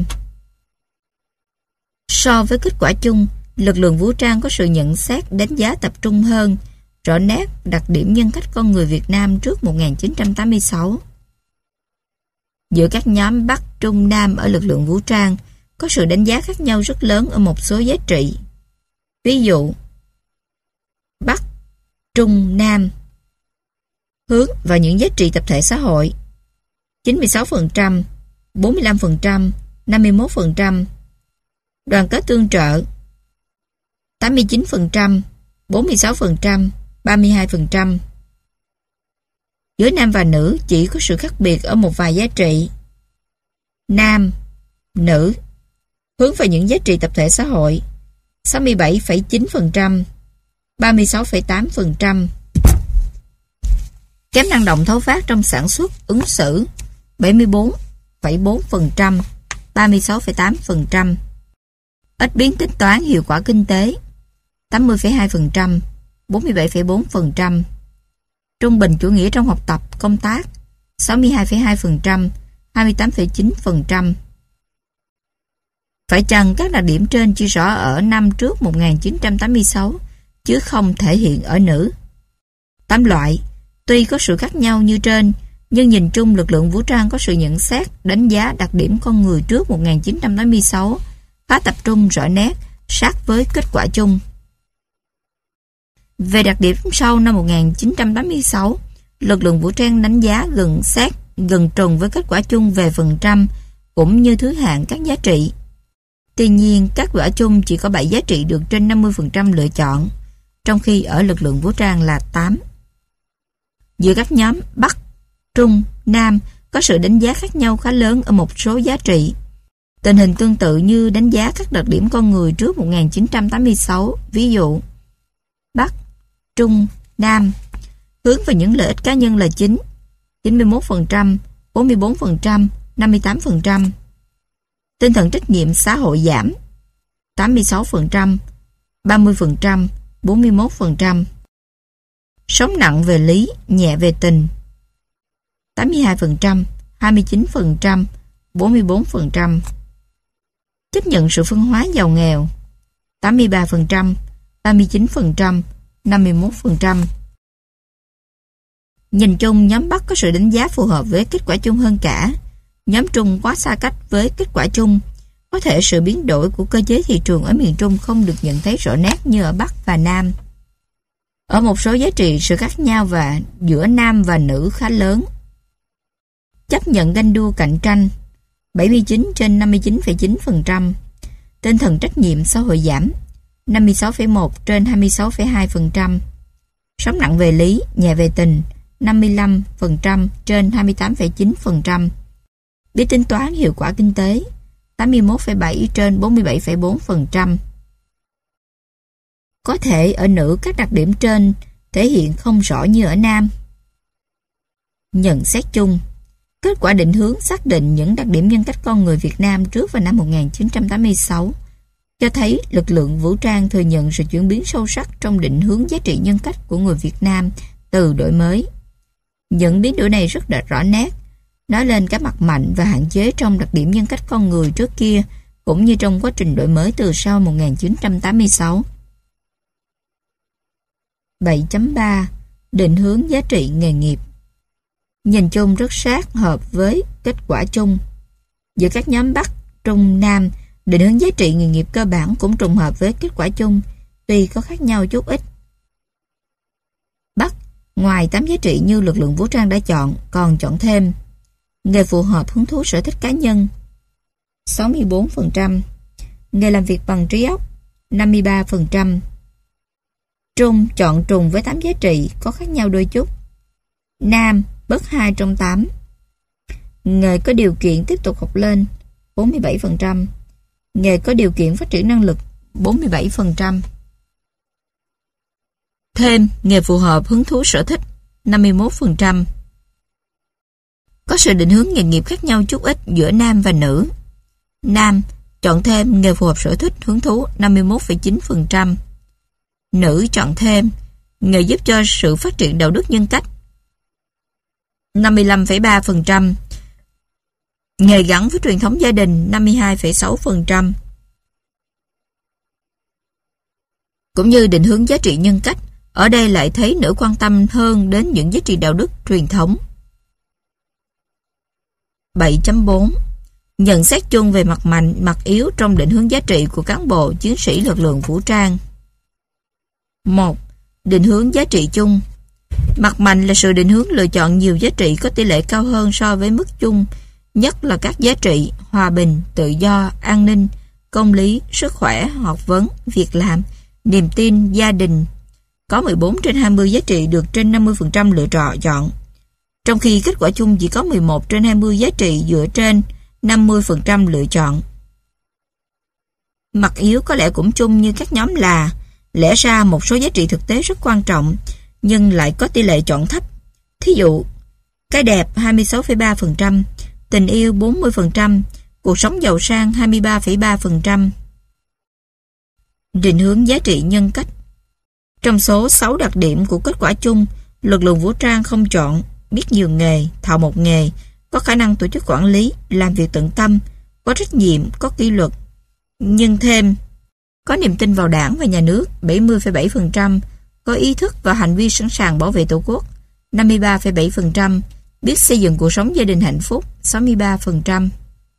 So với kết quả chung, lực lượng vũ trang có sự nhận xét đánh giá tập trung hơn, rõ nét đặc điểm nhân cách con người Việt Nam trước 1986. Giữa các nhóm Bắc, Trung, Nam ở lực lượng vũ trang có sự đánh giá khác nhau rất lớn ở một số giá trị. Ví dụ, Bắc, Trung, Nam hướng vào những giá trị tập thể xã hội 96%, 45%, 51%, đoàn kết tương trợ 89%, 46%, 32%. Giữa nam và nữ chỉ có sự khác biệt ở một vài giá trị. Nam, nữ hướng vào những giá trị tập thể xã hội 67,9%, 36,8%. Kém năng động tháo vát trong sản xuất, ứng xử 74,4%, 36,8%. Ít biến tính toán hiệu quả kinh tế 80,2%, 47,4%. Trung bình chủ nghĩa trong học tập, công tác 62,2%, 28,9%. Phải chăng các đặc điểm trên chỉ rõ ở năm trước 1986 chứ không thể hiện ở nữ? 8 loại, tuy có sự khác nhau như trên, nhưng nhìn chung lực lượng vũ trang có sự nhận xét, đánh giá đặc điểm con người trước 1986 khá tập trung, rõ nét, sát với kết quả chung. Về đặc điểm sau năm 1986, lực lượng vũ trang đánh giá gần trùng với kết quả chung về phần trăm, cũng như thứ hạng các giá trị. Tuy nhiên, các quả chung chỉ có 7 giá trị được trên 50% lựa chọn, trong khi ở lực lượng vũ trang là 8. Giữa các nhóm Bắc, Trung, Nam có sự đánh giá khác nhau khá lớn ở một số giá trị. Tình hình tương tự như đánh giá các đặc điểm con người trước 1986, ví dụ Bắc, Trung, Nam hướng vào những lợi ích cá nhân là chính 91%, 44%, 58%. Tinh thần trách nhiệm xã hội giảm 86%, 30%, 41%. Sống nặng về lý, nhẹ về tình 82%, 29%, 44%. Chấp nhận sự phân hóa giàu nghèo 83%, 39%, 51%. Nhìn chung, nhóm Bắc có sự đánh giá phù hợp với kết quả chung hơn cả. Nhóm Trung quá xa cách với kết quả chung. Có thể sự biến đổi của cơ chế thị trường ở miền Trung không được nhận thấy rõ nét như ở Bắc và Nam. Ở một số giá trị, sự khác nhau giữa nam và nữ khá lớn. Chấp nhận ganh đua cạnh tranh 79 trên 59,9%. Tinh thần trách nhiệm xã hội giảm 56,1 trên 26,2%. Sống nặng về lý, nhẹ về tình 55% trên 28,9%. Biết tính toán hiệu quả kinh tế 81,7 trên 47,4%. Có thể ở nữ các đặc điểm trên thể hiện không rõ như ở nam. Nhận xét chung, kết quả định hướng xác định những đặc điểm nhân cách con người Việt Nam trước vào năm 1986 cho thấy lực lượng vũ trang thừa nhận sự chuyển biến sâu sắc trong định hướng giá trị nhân cách của người Việt Nam từ đổi mới. Những biến đổi này rất rõ nét, nói lên các mặt mạnh và hạn chế trong đặc điểm nhân cách con người trước kia, cũng như trong quá trình đổi mới từ sau 1986. 7.3 Định hướng giá trị nghề nghiệp. Nhìn chung rất sát hợp với kết quả chung. Giữa các nhóm Bắc, Trung, Nam, định hướng giá trị nghề nghiệp cơ bản cũng trùng hợp với kết quả chung, tuy có khác nhau chút ít. Bắc, ngoài 8 giá trị như lực lượng vũ trang đã chọn, còn chọn thêm nghề phù hợp hứng thú sở thích cá nhân 64%, nghề làm việc bằng trí óc 53%. Trung chọn trùng với 8 giá trị có khác nhau đôi chút. Nam bớt 2 trong 8. Nghề có điều kiện tiếp tục học lên 47%. Nghề có điều kiện phát triển năng lực 47%. Thêm nghề phù hợp hứng thú sở thích 51%. Có sự định hướng nghề nghiệp khác nhau chút ít giữa nam và nữ. Nam chọn thêm nghề phù hợp sở thích hứng thú 51,9%. Nữ chọn thêm nghề giúp cho sự phát triển đạo đức nhân cách 55,3%. Nghề gắn với truyền thống gia đình 52,6%. Cũng như định hướng giá trị nhân cách, ở đây lại thấy nữ quan tâm hơn đến những giá trị đạo đức truyền thống. 7.4 Nhận xét chung về mặt mạnh, mặt yếu trong định hướng giá trị của cán bộ, chiến sĩ lực lượng vũ trang. 1. Định hướng giá trị chung. Mặt mạnh là sự định hướng lựa chọn nhiều giá trị có tỷ lệ cao hơn so với mức chung, nhất là các giá trị hòa bình, tự do, an ninh, công lý, sức khỏe, học vấn, việc làm, niềm tin, gia đình. Có 14 trên 20 giá trị được trên 50% lựa chọn, trong khi kết quả chung chỉ có 11 trên 20 giá trị dựa trên 50% lựa chọn. Mặt yếu có lẽ cũng chung như các nhóm là lẽ ra một số giá trị thực tế rất quan trọng nhưng lại có tỷ lệ chọn thấp. Thí dụ, cái đẹp 26,3%, tình yêu 40%, cuộc sống giàu sang 23,3%. Định hướng giá trị nhân cách. Trong số 6 đặc điểm của kết quả chung, lực lượng vũ trang không chọn biết nhiều nghề, thạo một nghề, có khả năng tổ chức quản lý, làm việc tận tâm, có trách nhiệm, có kỷ luật. Nhưng thêm, có niềm tin vào Đảng và Nhà nước 70,7%, có ý thức và hành vi sẵn sàng bảo vệ Tổ quốc 53,7%, biết xây dựng cuộc sống gia đình hạnh phúc 63%.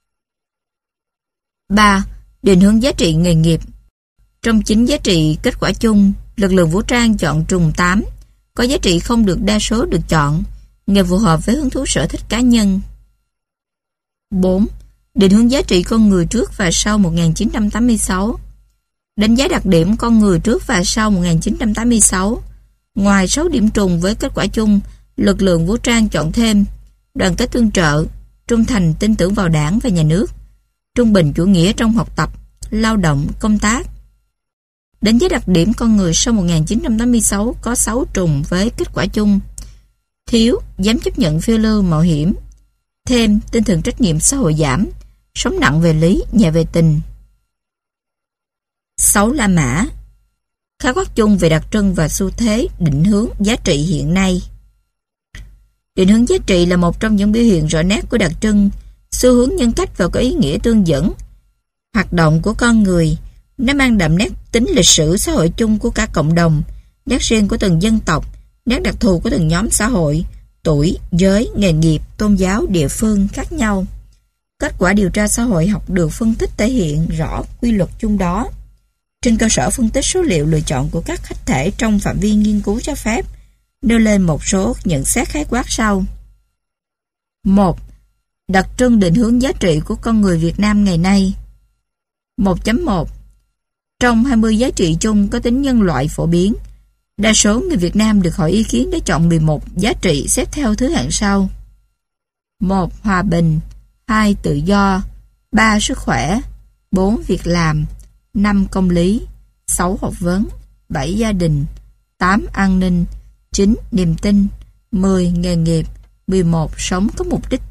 3. Định hướng giá trị nghề nghiệp. Trong 9 giá trị kết quả chung, lực lượng vũ trang chọn trùng 8, có giá trị không được đa số được chọn, nghề phù hợp với hứng thú sở thích cá nhân. 4. Định hướng giá trị con người trước và sau 1986. Đánh giá đặc điểm con người trước và sau 1986. Ngoài 6 điểm trùng với kết quả chung, lực lượng vũ trang chọn thêm đoàn kết tương trợ, trung thành tin tưởng vào Đảng và Nhà nước, trung bình chủ nghĩa trong học tập, lao động, công tác. Đánh giá đặc điểm con người sau 1986 có 6 trùng với kết quả chung. Thiếu, dám chấp nhận phiêu lưu mạo hiểm. Thêm, tinh thần trách nhiệm xã hội giảm, sống nặng về lý, nhẹ về tình. 6 La Mã. Khái quát chung về đặc trưng và xu thế định hướng giá trị hiện nay. Định hướng giá trị là một trong những biểu hiện rõ nét của đặc trưng, xu hướng nhân cách và có ý nghĩa tương dẫn hoạt động của con người. Nó mang đậm nét tính lịch sử xã hội chung của cả cộng đồng, nét riêng của từng dân tộc, nét đặc thù của từng nhóm xã hội, tuổi, giới, nghề nghiệp, tôn giáo, địa phương khác nhau. Kết quả điều tra xã hội học được phân tích thể hiện rõ quy luật chung đó. Trên cơ sở phân tích số liệu lựa chọn của các khách thể trong phạm vi nghiên cứu cho phép, nêu lên một số nhận xét khái quát sau. 1. Đặc trưng định hướng giá trị của con người Việt Nam ngày nay. 1.1. Trong 20 giá trị chung có tính nhân loại phổ biến, đa số người Việt Nam được hỏi ý kiến để chọn 11 giá trị xếp theo thứ hạng sau. 1. Hòa bình. 2. Tự do. 3. Sức khỏe. 4. Việc làm. 5. Công lý. 6. Học vấn. 7. Gia đình. 8. An ninh. 9. Niềm tin. 10. Nghề nghiệp. 11. Sống có mục đích.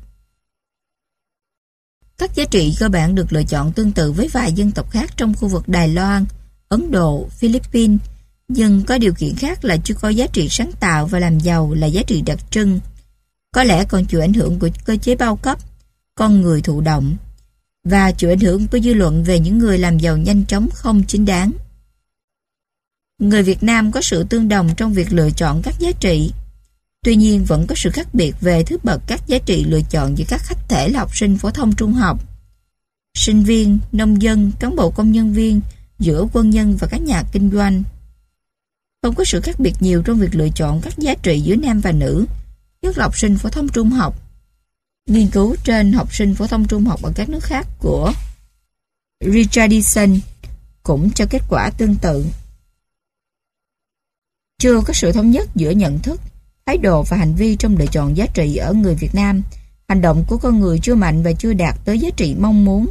Các giá trị cơ bản được lựa chọn tương tự với vài dân tộc khác trong khu vực Đài Loan, Ấn Độ, Philippines, nhưng có điều kiện khác là chưa có giá trị sáng tạo và làm giàu là giá trị đặc trưng. Có lẽ còn chịu ảnh hưởng của cơ chế bao cấp, con người thụ động, và chịu ảnh hưởng của dư luận về những người làm giàu nhanh chóng không chính đáng. Người Việt Nam có sự tương đồng trong việc lựa chọn các giá trị. Tuy nhiên vẫn có sự khác biệt về thứ bậc các giá trị lựa chọn giữa các khách thể là học sinh phổ thông trung học, sinh viên, nông dân, cán bộ công nhân viên, giữa quân nhân và các nhà kinh doanh. Không có sự khác biệt nhiều trong việc lựa chọn các giá trị giữa nam và nữ, nhất là học sinh phổ thông trung học. Nghiên cứu trên học sinh phổ thông trung học ở các nước khác của Richardson cũng cho kết quả tương tự. Chưa có sự thống nhất giữa nhận thức, thái độ và hành vi trong lựa chọn giá trị ở người Việt Nam. Hành động của con người chưa mạnh và chưa đạt tới giá trị mong muốn.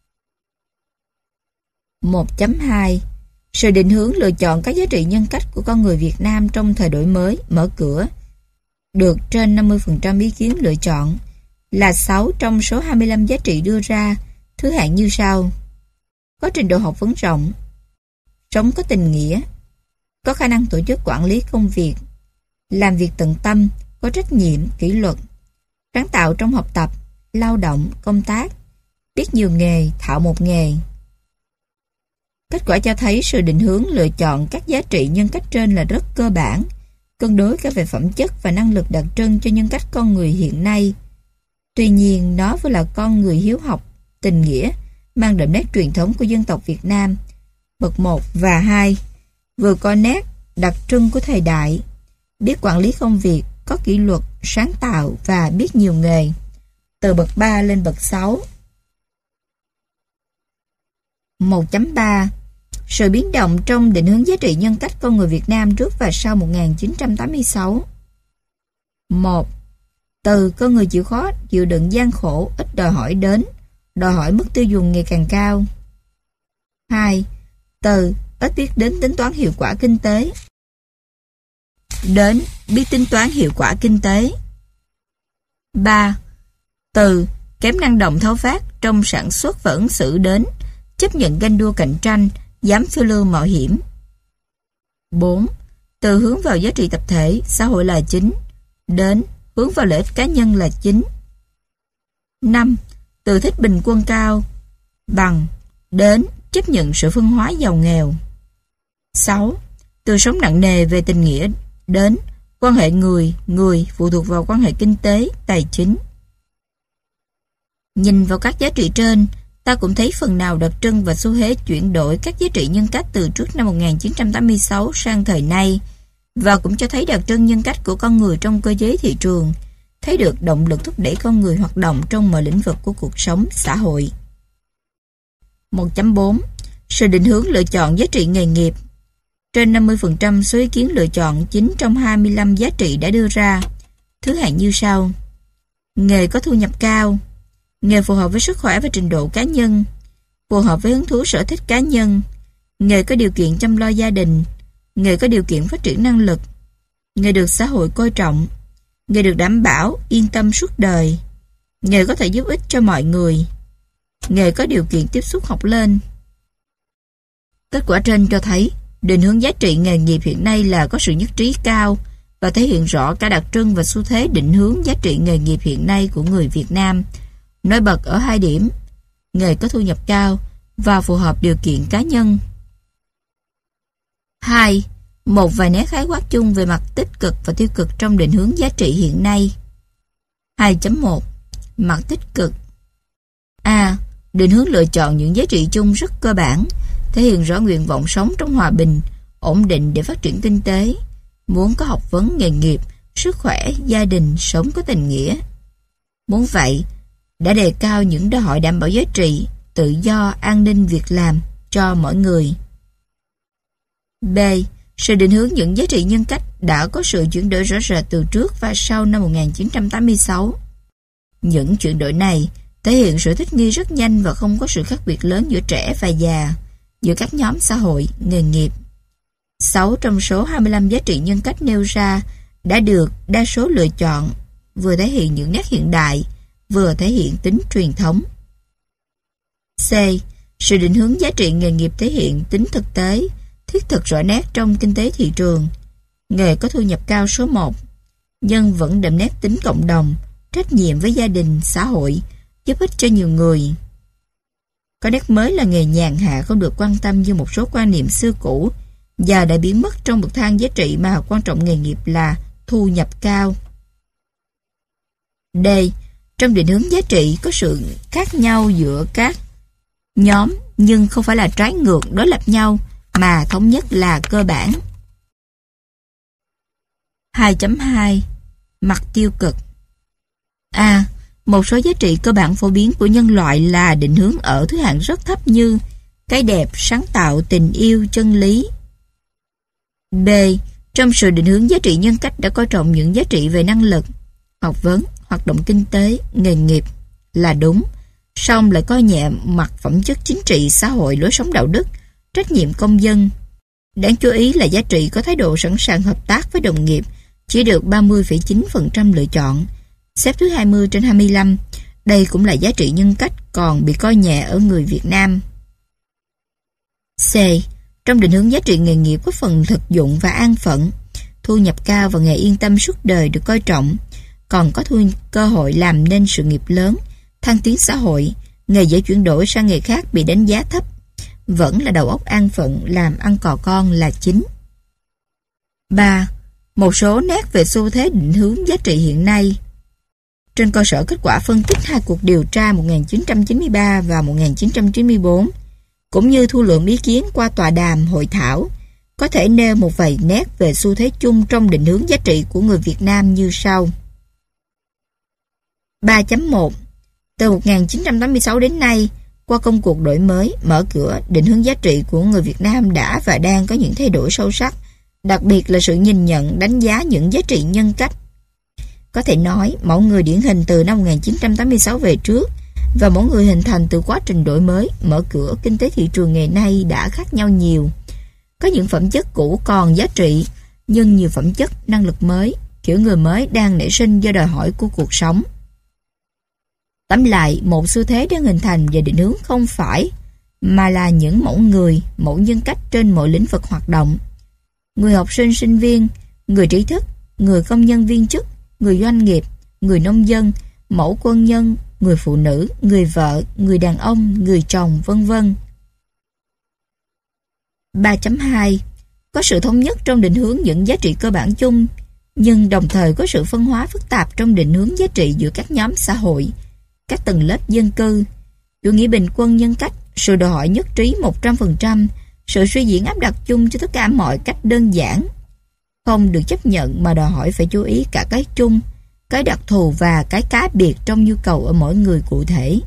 1.2. Sự định hướng lựa chọn các giá trị nhân cách của con người Việt Nam trong thời đổi mới, mở cửa, được trên 50% ý kiến lựa chọn, là 6 trong số 25 giá trị đưa ra, thứ hạng như sau. Có trình độ học vấn rộng, sống có tình nghĩa, có khả năng tổ chức quản lý công việc, làm việc tận tâm, có trách nhiệm, kỷ luật, sáng tạo trong học tập, lao động, công tác, biết nhiều nghề, thạo một nghề. Kết quả cho thấy sự định hướng lựa chọn các giá trị nhân cách trên là rất cơ bản, cân đối cả về phẩm chất và năng lực đặc trưng cho nhân cách con người hiện nay. Tuy nhiên, nó vẫn là con người hiếu học, tình nghĩa, mang đậm nét truyền thống của dân tộc Việt Nam. Bậc 1 và 2 vừa có nét đặc trưng của thời đại, biết quản lý công việc, có kỷ luật, sáng tạo và biết nhiều nghề. Từ bậc 3 lên bậc 6. 1.3. Sự biến động trong định hướng giá trị nhân cách con người Việt Nam trước và sau 1986. 1. Từ con người chịu khó, chịu đựng gian khổ, ít đòi hỏi đến, đòi hỏi mức tiêu dùng ngày càng cao. 2. Từ ít biết đến tính toán hiệu quả kinh tế, đến biết tính toán hiệu quả kinh tế. 3. Từ kém năng động tháo vát trong sản xuất và ứng xử đến chấp nhận ganh đua cạnh tranh, dám phiêu lưu mạo hiểm. 4. Từ hướng vào giá trị tập thể, xã hội là chính, đến hướng vào lợi ích cá nhân là chính. 5. Từ thích bình quân cao, bằng, đến chấp nhận sự phân hóa giàu nghèo. 6. Từ sống nặng nề về tình nghĩa, đến quan hệ người phụ thuộc vào quan hệ kinh tế, tài chính. Nhìn vào các giá trị trên, ta cũng thấy phần nào đặc trưng và xu thế chuyển đổi các giá trị nhân cách từ trước năm 1986 sang thời nay, và cũng cho thấy đặc trưng nhân cách của con người trong cơ chế thị trường, thấy được động lực thúc đẩy con người hoạt động trong mọi lĩnh vực của cuộc sống xã hội. 1.4. Sự định hướng lựa chọn giá trị nghề nghiệp. Trên 50% số ý kiến lựa chọn 9 trong 25 giá trị đã đưa ra, thứ hạng như sau. Nghề có thu nhập cao, nghề phù hợp với sức khỏe và trình độ cá nhân, phù hợp với hứng thú sở thích cá nhân, nghề có điều kiện chăm lo gia đình, nghề có điều kiện phát triển năng lực, nghề được xã hội coi trọng, nghề được đảm bảo yên tâm suốt đời, nghề có thể giúp ích cho mọi người, nghề có điều kiện tiếp xúc học lên. Kết quả trên cho thấy định hướng giá trị nghề nghiệp hiện nay là có sự nhất trí cao và thể hiện rõ cả đặc trưng và xu thế định hướng giá trị nghề nghiệp hiện nay của người Việt Nam. Nổi bật ở 2 điểm: nghề có thu nhập cao và phù hợp điều kiện cá nhân. 2. Một vài nét khái quát chung về mặt tích cực và tiêu cực trong định hướng giá trị hiện nay. 2.1. Mặt tích cực. A. Định hướng lựa chọn những giá trị chung rất cơ bản, thể hiện rõ nguyện vọng sống trong hòa bình, ổn định để phát triển kinh tế, muốn có học vấn nghề nghiệp, sức khỏe, gia đình, sống có tình nghĩa. Muốn vậy, đã đề cao những đòi hỏi đảm bảo giá trị, tự do, an ninh việc làm cho mỗi người. B. Sự định hướng những giá trị nhân cách đã có sự chuyển đổi rõ rệt từ trước và sau năm 1986. Những chuyển đổi này thể hiện sự thích nghi rất nhanh và không có sự khác biệt lớn giữa trẻ và già, giữa các nhóm xã hội, nghề nghiệp. 6 trong số 25 giá trị nhân cách nêu ra đã được đa số lựa chọn, vừa thể hiện những nét hiện đại, vừa thể hiện tính truyền thống. C. Sự định hướng giá trị nghề nghiệp thể hiện tính thực tế, thiết thực rõ nét trong kinh tế thị trường. Nghề có thu nhập cao số 1, nhưng vẫn đậm nét tính cộng đồng, trách nhiệm với gia đình, xã hội, giúp ích cho nhiều người. Có nét mới là nghề nhàn hạ không được quan tâm như một số quan niệm xưa cũ, và đã biến mất trong bậc thang giá trị mà quan trọng nghề nghiệp là thu nhập cao. D. Trong định hướng giá trị có sự khác nhau giữa các nhóm, nhưng không phải là trái ngược đối lập nhau, mà thống nhất là cơ bản. 2.2. Mặt tiêu cực. A. Một số giá trị cơ bản phổ biến của nhân loại là định hướng ở thứ hạng rất thấp như cái đẹp, sáng tạo, tình yêu, chân lý. B. Trong sự định hướng giá trị nhân cách đã coi trọng những giá trị về năng lực, học vấn, hoạt động kinh tế, nghề nghiệp là đúng, song lại coi nhẹ mặt phẩm chất chính trị, xã hội, lối sống đạo đức, trách nhiệm công dân. Đáng chú ý là giá trị có thái độ sẵn sàng hợp tác với đồng nghiệp chỉ được 30,9% lựa chọn, xếp thứ 20 trên 25. Đây cũng là giá trị nhân cách còn bị coi nhẹ ở người Việt Nam. C. Trong định hướng giá trị nghề nghiệp có phần thực dụng và an phận, thu nhập cao và nghề yên tâm suốt đời được coi trọng, còn có cơ hội làm nên sự nghiệp lớn, thăng tiến xã hội, nghề dễ chuyển đổi sang nghề khác bị đánh giá thấp, vẫn là đầu óc an phận làm ăn cò con là chính. 3. Một số nét về xu thế định hướng giá trị hiện nay. Trên cơ sở kết quả phân tích 2 cuộc điều tra 1993 và 1994, cũng như thu lượm ý kiến qua tọa đàm, hội thảo, có thể nêu một vài nét về xu thế chung trong định hướng giá trị của người Việt Nam như sau. 3.1. Từ 1986 đến nay, qua công cuộc đổi mới, mở cửa, định hướng giá trị của người Việt Nam đã và đang có những thay đổi sâu sắc, đặc biệt là sự nhìn nhận, đánh giá những giá trị nhân cách. Có thể nói, mẫu người điển hình từ năm 1986 về trước và mẫu người hình thành từ quá trình đổi mới, mở cửa kinh tế thị trường ngày nay đã khác nhau nhiều. Có những phẩm chất cũ còn giá trị, nhưng nhiều phẩm chất, năng lực mới, kiểu người mới đang nảy sinh do đòi hỏi của cuộc sống. Tóm lại, một xu thế đang hình thành và định hướng không phải, mà là những mẫu người, mẫu nhân cách trên mọi lĩnh vực hoạt động. Người học sinh, sinh viên, người trí thức, người công nhân viên chức, người doanh nghiệp, người nông dân, mẫu quân nhân, người phụ nữ, người vợ, người đàn ông, người chồng, vân vân. 3.2. Có sự thống nhất trong định hướng những giá trị cơ bản chung, nhưng đồng thời có sự phân hóa phức tạp trong định hướng giá trị giữa các nhóm xã hội, các tầng lớp dân cư. Chủ nghĩa bình quân nhân cách, sự đòi hỏi nhất trí 100%, sự suy diễn áp đặt chung cho tất cả mọi cách đơn giản, không được chấp nhận mà đòi hỏi phải chú ý cả cái chung, cái đặc thù và cái cá biệt trong nhu cầu ở mỗi người cụ thể.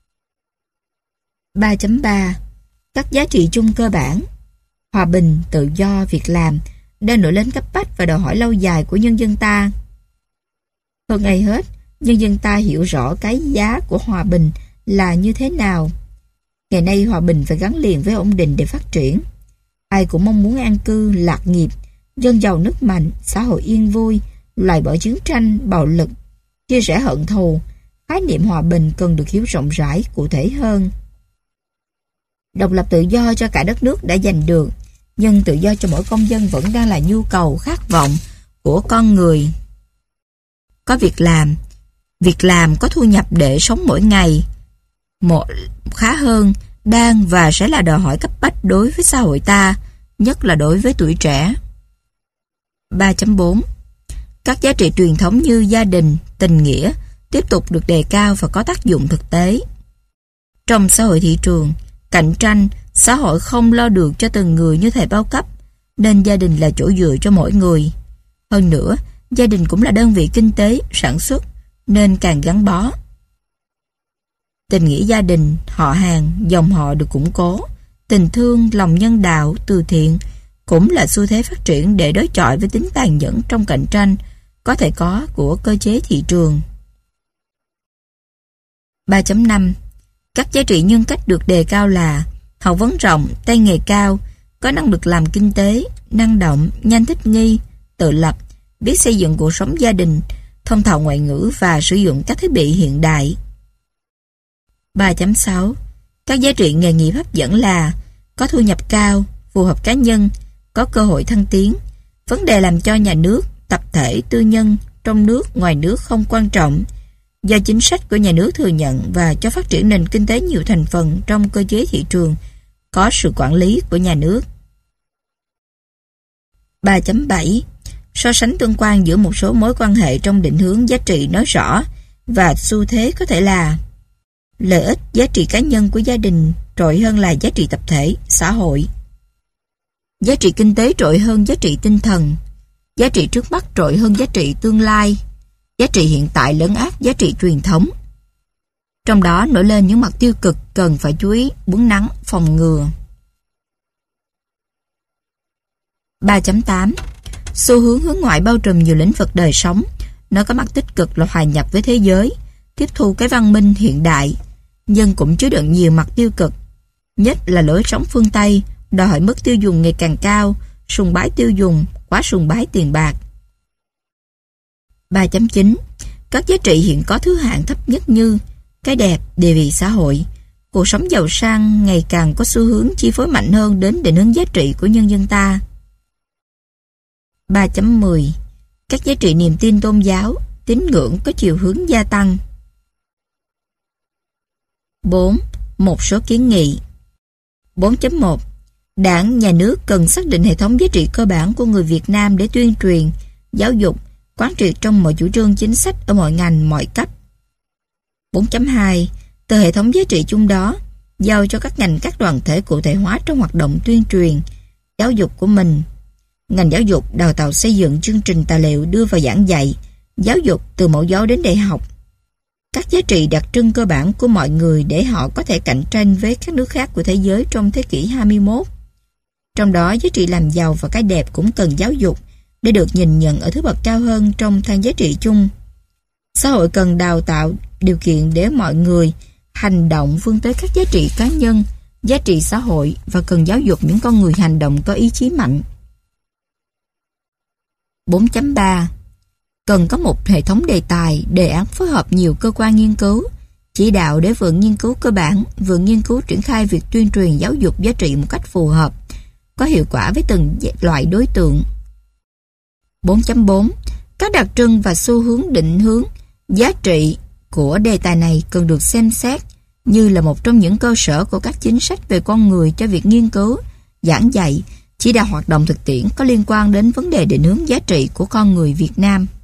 3.3. Các giá trị chung cơ bản, hòa bình, tự do, việc làm đang nổi lên cấp bách và đòi hỏi lâu dài của nhân dân ta. Hơn ai hết, nhân dân ta hiểu rõ cái giá của hòa bình là như thế nào. Ngày nay hòa bình phải gắn liền với ổn định để phát triển. Ai cũng mong muốn an cư, lạc nghiệp, dân giàu nước mạnh, xã hội yên vui, loại bỏ chiến tranh, bạo lực, chia sẻ hận thù. Khái niệm hòa bình cần được hiểu rộng rãi, cụ thể hơn. Độc lập tự do cho cả đất nước đã giành được, nhưng tự do cho mỗi công dân vẫn đang là nhu cầu, khát vọng của con người. Có việc làm có thu nhập để sống mỗi ngày, một khá hơn, đang và sẽ là đòi hỏi cấp bách đối với xã hội ta, nhất là đối với tuổi trẻ. 3.4. Các giá trị truyền thống như gia đình, tình nghĩa tiếp tục được đề cao và có tác dụng thực tế. Trong xã hội thị trường, cạnh tranh, xã hội không lo được cho từng người như thời bao cấp, nên gia đình là chỗ dựa cho mỗi người. Hơn nữa, gia đình cũng là đơn vị kinh tế, sản xuất, nên càng gắn bó. Tình nghĩa gia đình, họ hàng, dòng họ được củng cố. Tình thương, lòng nhân đạo, từ thiện cũng là xu thế phát triển để đối chọi với tính tàn nhẫn trong cạnh tranh có thể có của cơ chế thị trường. 3.5. Các giá trị nhân cách được đề cao là học vấn rộng, tay nghề cao, có năng lực làm kinh tế, năng động, nhanh thích nghi, tự lập, biết xây dựng cuộc sống gia đình, thông thạo ngoại ngữ và sử dụng các thiết bị hiện đại. 3.6. Các giá trị nghề nghiệp hấp dẫn là có thu nhập cao, phù hợp cá nhân, có cơ hội thăng tiến. Vấn đề làm cho nhà nước, tập thể, tư nhân, trong nước, ngoài nước không quan trọng, do chính sách của nhà nước thừa nhận và cho phát triển nền kinh tế nhiều thành phần trong cơ chế thị trường, có sự quản lý của nhà nước. 3.7. So sánh tương quan giữa một số mối quan hệ trong định hướng giá trị nói rõ và xu thế có thể là lợi ích, giá trị cá nhân của gia đình trội hơn là giá trị tập thể, xã hội. Giá trị kinh tế trội hơn giá trị tinh thần. Giá trị trước mắt trội hơn giá trị tương lai. Giá trị hiện tại lấn át giá trị truyền thống. Trong đó nổi lên những mặt tiêu cực cần phải chú ý, uốn nắn, phòng ngừa. 3.8. Xu hướng hướng ngoại bao trùm nhiều lĩnh vực đời sống. Nó có mặt tích cực là hòa nhập với thế giới, tiếp thu cái văn minh hiện đại, nhưng cũng chứa đựng nhiều mặt tiêu cực, nhất là lối sống phương Tây, đòi hỏi mức tiêu dùng ngày càng cao, sùng bái tiêu dùng, quá sùng bái tiền bạc. 3.9. Các giá trị hiện có thứ hạng thấp nhất như cái đẹp, địa vị xã hội, cuộc sống giàu sang ngày càng có xu hướng chi phối mạnh hơn đến định hướng giá trị của nhân dân ta. 3.10. Các giá trị niềm tin tôn giáo, tín ngưỡng có chiều hướng gia tăng. 4. Một số kiến nghị. 4.1. Đảng, nhà nước cần xác định hệ thống giá trị cơ bản của người Việt Nam để tuyên truyền, giáo dục, quán triệt trong mọi chủ trương chính sách ở mọi ngành, mọi cấp. 4.2. Từ hệ thống giá trị chung đó, giao cho các ngành, các đoàn thể cụ thể hóa trong hoạt động tuyên truyền, giáo dục của mình. Ngành giáo dục đào tạo xây dựng chương trình tài liệu đưa vào giảng dạy, giáo dục từ mẫu giáo đến đại học. Các giá trị đặc trưng cơ bản của mọi người để họ có thể cạnh tranh với các nước khác của thế giới trong thế kỷ 21. Trong đó giá trị làm giàu và cái đẹp cũng cần giáo dục để được nhìn nhận ở thứ bậc cao hơn trong thang giá trị chung. Xã hội cần đào tạo điều kiện để mọi người hành động vươn tới các giá trị cá nhân, giá trị xã hội và cần giáo dục những con người hành động có ý chí mạnh. 4.3. Cần có một hệ thống đề tài, đề án phối hợp nhiều cơ quan nghiên cứu, chỉ đạo để Viện Nghiên cứu Cơ bản, Viện Nghiên cứu triển khai việc tuyên truyền giáo dục giá trị một cách phù hợp, có hiệu quả với từng loại đối tượng. 4.4. Các đặc trưng và xu hướng định hướng giá trị của đề tài này cần được xem xét như là một trong những cơ sở của các chính sách về con người cho việc nghiên cứu, giảng dạy, chỉ đạo hoạt động thực tiễn có liên quan đến vấn đề định hướng giá trị của con người Việt Nam.